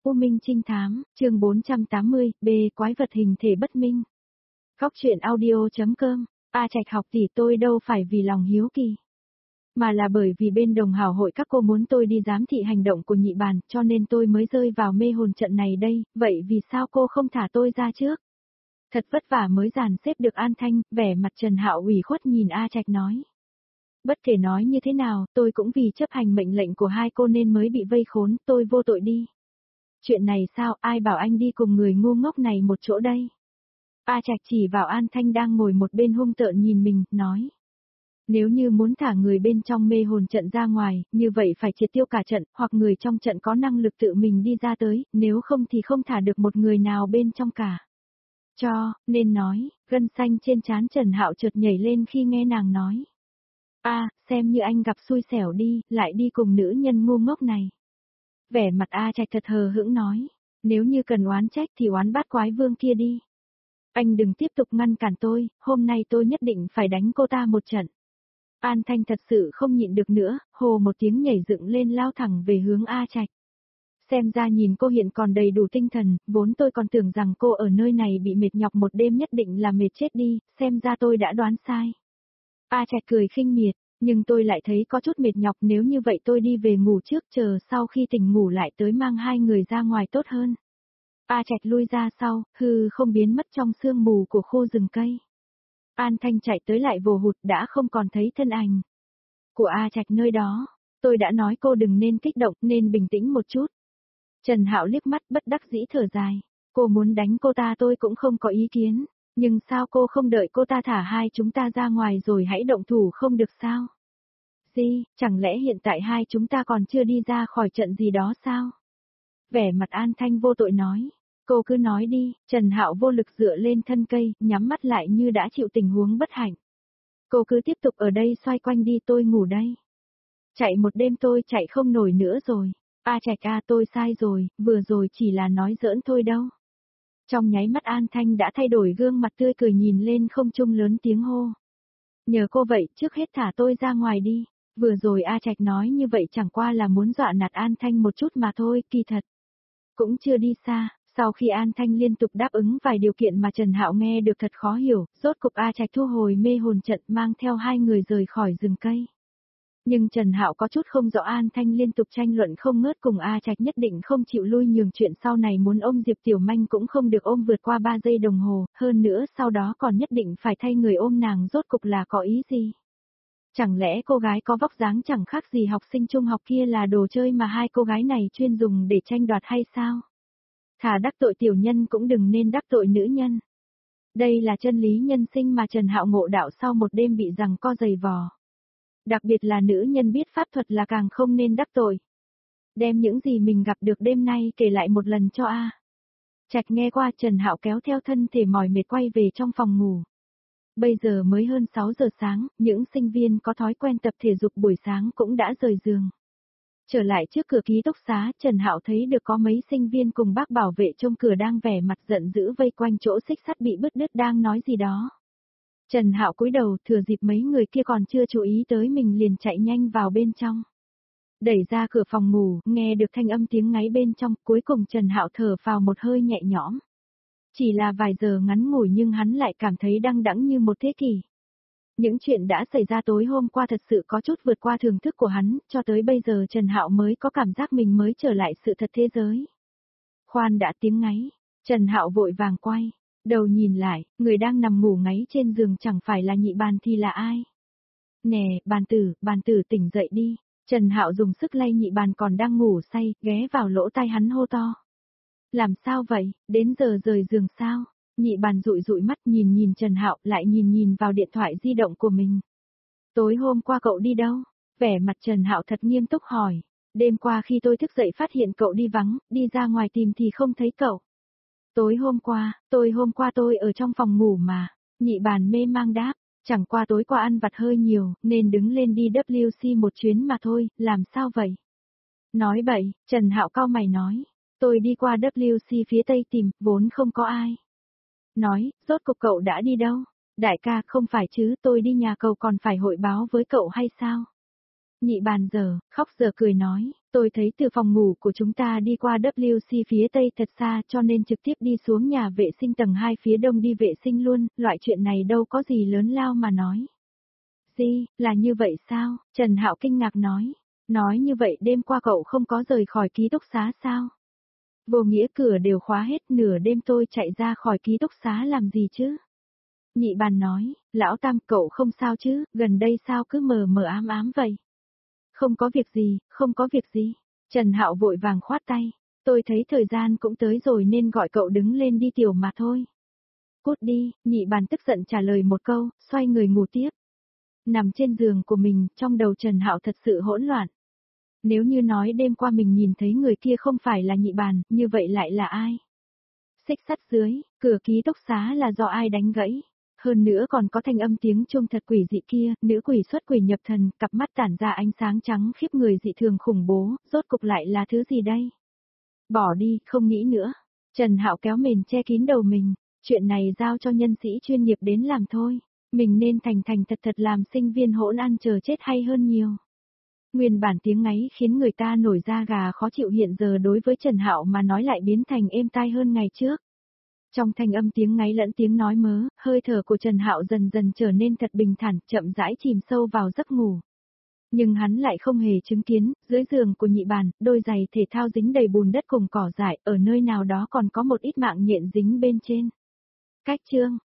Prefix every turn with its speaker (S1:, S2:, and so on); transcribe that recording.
S1: U Minh trinh thám, chương 480, B quái vật hình thể bất minh. Góc truyện audio.com, A Trạch học tỷ tôi đâu phải vì lòng hiếu kỳ. Mà là bởi vì bên đồng hào hội các cô muốn tôi đi giám thị hành động của nhị bàn, cho nên tôi mới rơi vào mê hồn trận này đây, vậy vì sao cô không thả tôi ra trước? Thật vất vả mới dàn xếp được an thanh, vẻ mặt Trần Hạo ủy khuất nhìn A Trạch nói. Bất kể nói như thế nào, tôi cũng vì chấp hành mệnh lệnh của hai cô nên mới bị vây khốn, tôi vô tội đi. Chuyện này sao, ai bảo anh đi cùng người ngu ngốc này một chỗ đây? A Trạch chỉ vào An Thanh đang ngồi một bên hung tợn nhìn mình, nói. Nếu như muốn thả người bên trong mê hồn trận ra ngoài, như vậy phải triệt tiêu cả trận, hoặc người trong trận có năng lực tự mình đi ra tới, nếu không thì không thả được một người nào bên trong cả. Nên nói, gân xanh trên trán Trần Hạo chợt nhảy lên khi nghe nàng nói. Xem như anh gặp xui xẻo đi, lại đi cùng nữ nhân ngu ngốc này. Vẻ mặt A Trạch thật hờ hững nói, nếu như cần oán trách thì oán bát quái vương kia đi. Anh đừng tiếp tục ngăn cản tôi, hôm nay tôi nhất định phải đánh cô ta một trận. An Thanh thật sự không nhịn được nữa, hồ một tiếng nhảy dựng lên lao thẳng về hướng A Trạch. Xem ra nhìn cô hiện còn đầy đủ tinh thần, vốn tôi còn tưởng rằng cô ở nơi này bị mệt nhọc một đêm nhất định là mệt chết đi, xem ra tôi đã đoán sai. A Trạch cười khinh miệt, nhưng tôi lại thấy có chút mệt nhọc, nếu như vậy tôi đi về ngủ trước, chờ sau khi tỉnh ngủ lại tới mang hai người ra ngoài tốt hơn. A Trạch lui ra sau, không biến mất trong sương mù của khu rừng cây. An Thanh chạy tới lại vồ hụt đã không còn thấy thân ảnh của A Trạch nơi đó. Tôi đã nói cô đừng nên kích động, nên bình tĩnh một chút. Trần Hạo liếc mắt bất đắc dĩ thở dài. Cô muốn đánh cô ta tôi cũng không có ý kiến. Nhưng sao cô không đợi cô ta thả hai chúng ta ra ngoài rồi hãy động thủ không được sao? Chẳng lẽ hiện tại hai chúng ta còn chưa đi ra khỏi trận gì đó sao? Vẻ mặt An Thanh vô tội nói. Cô cứ nói đi, Trần Hạo vô lực dựa lên thân cây, nhắm mắt lại như đã chịu tình huống bất hạnh. Cô cứ tiếp tục ở đây xoay quanh đi, tôi ngủ đây. Chạy một đêm tôi chạy không nổi nữa rồi. A Trạch tôi sai rồi, vừa rồi chỉ là nói giỡn thôi đâu. Trong nháy mắt An Thanh đã thay đổi gương mặt tươi cười nhìn lên không trung lớn tiếng hô. Nhờ cô vậy, trước hết thả tôi ra ngoài đi. Vừa rồi A Trạch nói như vậy chẳng qua là muốn dọa nạt An Thanh một chút mà thôi, kỳ thật. Cũng chưa đi xa, sau khi An Thanh liên tục đáp ứng vài điều kiện mà Trần Hạo nghe được thật khó hiểu, rốt cục A Trạch thu hồi mê hồn trận mang theo hai người rời khỏi rừng cây. Nhưng Trần Hạo có chút không rõ, An Thanh liên tục tranh luận không ngớt cùng A Trạch nhất định không chịu lui nhường, chuyện sau này muốn ôm Diệp Tiểu Manh cũng không được ôm vượt qua 3 giây đồng hồ, hơn nữa sau đó còn nhất định phải thay người ôm nàng, rốt cục là có ý gì? Chẳng lẽ cô gái có vóc dáng chẳng khác gì học sinh trung học kia là đồ chơi mà hai cô gái này chuyên dùng để tranh đoạt hay sao? Thà đắc tội tiểu nhân cũng đừng nên đắc tội nữ nhân. Đây là chân lý nhân sinh mà Trần Hạo ngộ đạo sau một đêm bị giằng co giày vò. Đặc biệt là nữ nhân biết pháp thuật là càng không nên đắc tội. Đem những gì mình gặp được đêm nay kể lại một lần cho A Trạch nghe qua. Trần Hạo kéo theo thân thể mỏi mệt quay về trong phòng ngủ. Bây giờ mới hơn 6 giờ sáng, những sinh viên có thói quen tập thể dục buổi sáng cũng đã rời giường. Trở lại trước cửa ký túc xá, Trần Hạo thấy được có mấy sinh viên cùng bác bảo vệ trông cửa đang vẻ mặt giận dữ vây quanh chỗ xích sắt bị bứt đứt đang nói gì đó. Trần Hạo cúi đầu, thừa dịp mấy người kia còn chưa chú ý tới mình liền chạy nhanh vào bên trong. Đẩy ra cửa phòng ngủ, nghe được thanh âm tiếng ngáy bên trong, cuối cùng Trần Hạo thở phào một hơi nhẹ nhõm. Chỉ là vài giờ ngắn ngủi nhưng hắn lại cảm thấy đăng đẵng như một thế kỷ. Những chuyện đã xảy ra tối hôm qua thật sự có chút vượt qua thưởng thức của hắn, cho tới bây giờ Trần Hạo mới có cảm giác mình mới trở lại sự thật thế giới. Khoan đã, tiếng ngáy. Trần Hạo vội vàng quay đầu nhìn lại, người đang nằm ngủ ngáy trên giường chẳng phải là nhị bàn thì là ai? Nè, bàn tử tỉnh dậy đi. Trần Hạo dùng sức lay nhị bàn còn đang ngủ say, ghé vào lỗ tai hắn hô to. Làm sao vậy, đến giờ rời giường sao? Nhị bàn dụi dụi mắt nhìn Trần Hạo, lại nhìn vào điện thoại di động của mình. Tối hôm qua cậu đi đâu? Vẻ mặt Trần Hạo thật nghiêm túc hỏi. Đêm qua khi tôi thức dậy phát hiện cậu đi vắng, đi ra ngoài tìm thì không thấy cậu. Tối hôm qua tôi ở trong phòng ngủ mà. Nhị bàn mê mang đáp, chẳng qua tối qua ăn vặt hơi nhiều, nên đứng lên đi WC một chuyến mà thôi, làm sao vậy? Nói bậy, Trần Hạo cau mày nói. Tôi đi qua WC phía tây tìm, vốn không có ai. Nói, rốt cuộc cậu đã đi đâu? Đại ca, không phải chứ, tôi đi nhà cậu còn phải hội báo với cậu hay sao? Nhị bàn giờ, khóc giờ cười nói, Tôi thấy từ phòng ngủ của chúng ta đi qua WC phía tây thật xa cho nên trực tiếp đi xuống nhà vệ sinh tầng 2 phía đông đi vệ sinh luôn, loại chuyện này đâu có gì lớn lao mà nói. Gì, là như vậy sao? Trần Hạo kinh ngạc nói. Nói như vậy đêm qua cậu không có rời khỏi ký túc xá sao? Vô nghĩa cửa đều khóa hết, nửa đêm tôi chạy ra khỏi ký túc xá làm gì chứ? Nhị bàn nói, lão Tam cậu không sao chứ, gần đây sao cứ mờ mờ ám ám vậy? Không có việc gì, không có việc gì. Trần Hạo vội vàng khoát tay. Tôi thấy thời gian cũng tới rồi nên gọi cậu đứng lên đi tiểu mà thôi. Cút đi, nhị bàn tức giận trả lời một câu, xoay người ngủ tiếp. Nằm trên giường của mình, trong đầu Trần Hạo thật sự hỗn loạn. Nếu như nói đêm qua mình nhìn thấy người kia không phải là nhị bàn, như vậy lại là ai? Xích sắt dưới, cửa ký túc xá là do ai đánh gãy? Hơn nữa còn có thanh âm tiếng chuông thật quỷ dị kia, nữ quỷ xuất quỷ nhập thần, cặp mắt tản ra ánh sáng trắng khiếp người dị thường khủng bố, rốt cục lại là thứ gì đây? Bỏ đi, không nghĩ nữa. Trần Hạo kéo mền che kín đầu mình, chuyện này giao cho nhân sĩ chuyên nghiệp đến làm thôi. Mình nên thành thành thật thật làm sinh viên hỗn ăn chờ chết hay hơn nhiều. Nguyên bản tiếng ngáy khiến người ta nổi da gà khó chịu hiện giờ đối với Trần Hạo mà nói lại biến thành êm tai hơn ngày trước. Trong thanh âm tiếng ngáy lẫn tiếng nói mớ, hơi thở của Trần Hạo dần dần trở nên thật bình thản, chậm rãi chìm sâu vào giấc ngủ. Nhưng hắn lại không hề chứng kiến, dưới giường của nhị bàn, đôi giày thể thao dính đầy bùn đất cùng cỏ dại, ở nơi nào đó còn có một ít mạng nhện dính bên trên. Cách chương